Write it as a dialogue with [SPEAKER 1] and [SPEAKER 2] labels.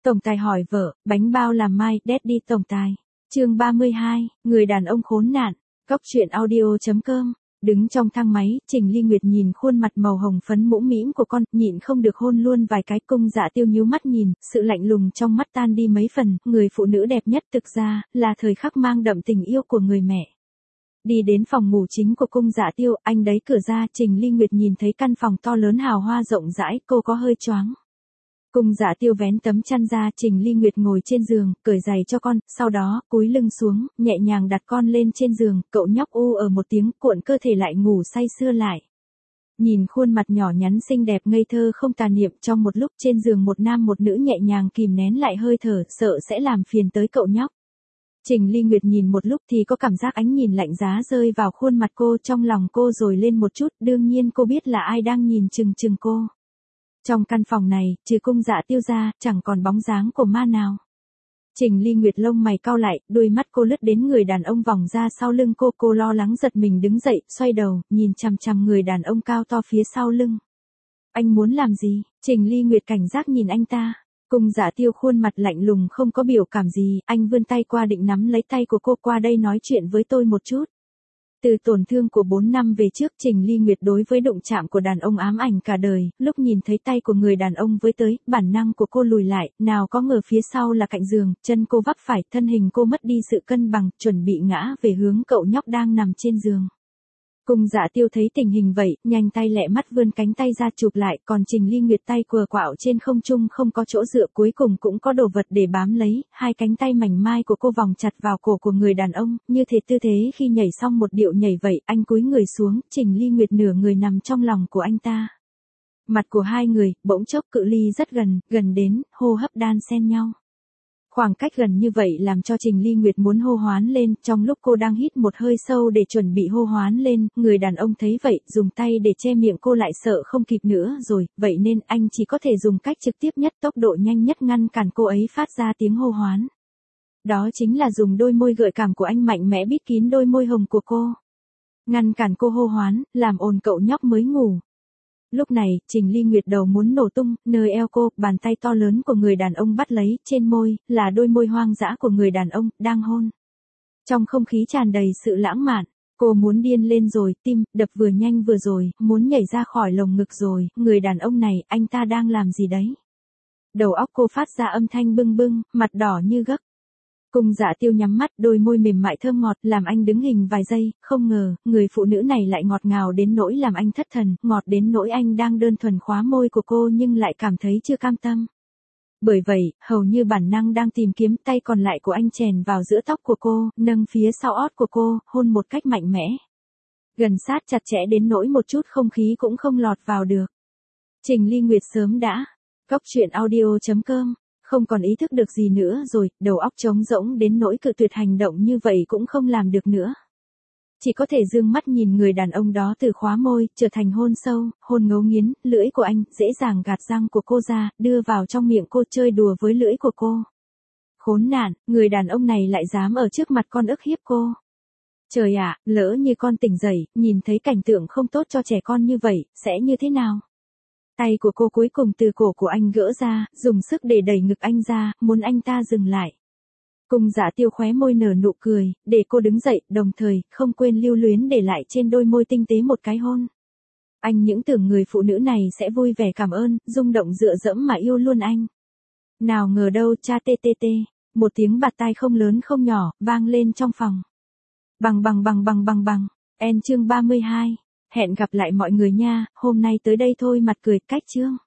[SPEAKER 1] Tổng tài hỏi vợ, bánh bao làm mai, Daddy tổng tài. Chương 32, người đàn ông khốn nạn. Cóc truyện audio.com. Đứng trong thang máy, Trình Ly Nguyệt nhìn khuôn mặt màu hồng phấn mũm mĩm của con, nhịn không được hôn luôn vài cái. Cung Dạ Tiêu nhíu mắt nhìn, sự lạnh lùng trong mắt tan đi mấy phần, người phụ nữ đẹp nhất thực ra, là thời khắc mang đậm tình yêu của người mẹ. Đi đến phòng ngủ chính của Cung Dạ Tiêu, anh đẩy cửa ra, Trình Ly Nguyệt nhìn thấy căn phòng to lớn hào hoa rộng rãi, cô có hơi choáng. Cung Dạ Tiêu vén tấm chăn ra, Trình Ly Nguyệt ngồi trên giường, cởi giày cho con, sau đó, cúi lưng xuống, nhẹ nhàng đặt con lên trên giường, cậu nhóc ở một tiếng, cuộn cơ thể lại ngủ say sưa lại. Nhìn khuôn mặt nhỏ nhắn xinh đẹp ngây thơ không tà niệm, trong một lúc trên giường một nam một nữ nhẹ nhàng kìm nén lại hơi thở, sợ sẽ làm phiền tới cậu nhóc. Trình Ly Nguyệt nhìn một lúc thì có cảm giác ánh nhìn lạnh giá rơi vào khuôn mặt cô, trong lòng cô rồi lên một chút, đương nhiên cô biết là ai đang nhìn chừng cô. Trong căn phòng này, trừ Cung Dạ Tiêu ra, chẳng còn bóng dáng của ma nào. Trình Ly Nguyệt lông mày cau lại, đôi mắt cô lướt đến người đàn ông vòng ra sau lưng cô lo lắng giật mình đứng dậy, xoay đầu, nhìn chằm chằm người đàn ông cao to phía sau lưng. Anh muốn làm gì? Trình Ly Nguyệt cảnh giác nhìn anh ta. Cung Dạ Tiêu khuôn mặt lạnh lùng không có biểu cảm gì, anh vươn tay qua định nắm lấy tay của cô, qua đây nói chuyện với tôi một chút. Từ tổn thương của 4 năm về trước, Trình Ly Nguyệt đối với đụng chạm của đàn ông ám ảnh cả đời, lúc nhìn thấy tay của người đàn ông với tới, bản năng của cô lùi lại, nào có ngờ phía sau là cạnh giường, chân cô vấp phải, thân hình cô mất đi sự cân bằng, chuẩn bị ngã về hướng cậu nhóc đang nằm trên giường. Cung Dạ Tiêu thấy tình hình vậy, nhanh tay lẹ mắt vươn cánh tay ra chụp lại, còn Trình Ly Nguyệt tay quờ quạo trên không trung không có chỗ dựa, cuối cùng cũng có đồ vật để bám lấy, hai cánh tay mảnh mai của cô vòng chặt vào cổ của người đàn ông, như thể tư thế khi nhảy xong một điệu nhảy vậy, anh cúi người xuống, Trình Ly Nguyệt nửa người nằm trong lòng của anh ta. Mặt của hai người, bỗng chốc cự ly rất gần đến, hô hấp đan xen nhau. Khoảng cách gần như vậy làm cho Trình Ly Nguyệt muốn hô hoán lên, trong lúc cô đang hít một hơi sâu để chuẩn bị hô hoán lên, người đàn ông thấy vậy, dùng tay để che miệng cô lại, sợ không kịp nữa rồi, vậy nên anh chỉ có thể dùng cách trực tiếp nhất, tốc độ nhanh nhất ngăn cản cô ấy phát ra tiếng hô hoán. Đó chính là dùng đôi môi gợi cảm của anh mạnh mẽ bít kín đôi môi hồng của cô. Ngăn cản cô hô hoán, làm ồn cậu nhóc mới ngủ. Lúc này, Trình Ly Nguyệt đầu muốn nổ tung, nơi eo cô, bàn tay to lớn của người đàn ông bắt lấy, trên môi, là đôi môi hoang dã của người đàn ông, đang hôn. Trong không khí tràn đầy sự lãng mạn, cô muốn điên lên rồi, tim, đập vừa nhanh vừa rồi, muốn nhảy ra khỏi lồng ngực rồi, người đàn ông này, anh ta đang làm gì đấy? Đầu óc cô phát ra âm thanh bưng bưng, mặt đỏ như gấc. Cung Dạ Tiêu nhắm mắt, đôi môi mềm mại thơm ngọt, làm anh đứng hình vài giây, không ngờ, người phụ nữ này lại ngọt ngào đến nỗi làm anh thất thần, ngọt đến nỗi anh đang đơn thuần khóa môi của cô nhưng lại cảm thấy chưa cam tâm. Bởi vậy, hầu như bản năng đang tìm kiếm, tay còn lại của anh chèn vào giữa tóc của cô, nâng phía sau ót của cô, hôn một cách mạnh mẽ. Gần sát chặt chẽ đến nỗi một chút không khí cũng không lọt vào được. Trình Ly Nguyệt sớm đã. Cóc truyện audio.com. Không còn ý thức được gì nữa rồi, đầu óc trống rỗng đến nỗi cự tuyệt hành động như vậy cũng không làm được nữa. Chỉ có thể dương mắt nhìn người đàn ông đó từ khóa môi, trở thành hôn sâu, hôn ngấu nghiến, lưỡi của anh, dễ dàng gạt răng của cô ra, đưa vào trong miệng cô, chơi đùa với lưỡi của cô. Khốn nạn, người đàn ông này lại dám ở trước mặt con ức hiếp cô. Trời ạ, lỡ như con tỉnh dậy, nhìn thấy cảnh tượng không tốt cho trẻ con như vậy, sẽ như thế nào? Tay của cô cuối cùng từ cổ của anh gỡ ra, dùng sức để đẩy ngực anh ra, muốn anh ta dừng lại. Cung Dạ Tiêu khóe môi nở nụ cười, để cô đứng dậy, đồng thời, không quên lưu luyến để lại trên đôi môi tinh tế một cái hôn. Anh những tưởng người phụ nữ này sẽ vui vẻ cảm ơn, rung động dựa dẫm mà yêu luôn anh. Nào ngờ đâu, cha tê tê tê, một tiếng bạt tai không lớn không nhỏ, vang lên trong phòng. Bằng. Chương 32. Hẹn gặp lại mọi người nha, hôm nay tới đây thôi, mặt cười, cách chương.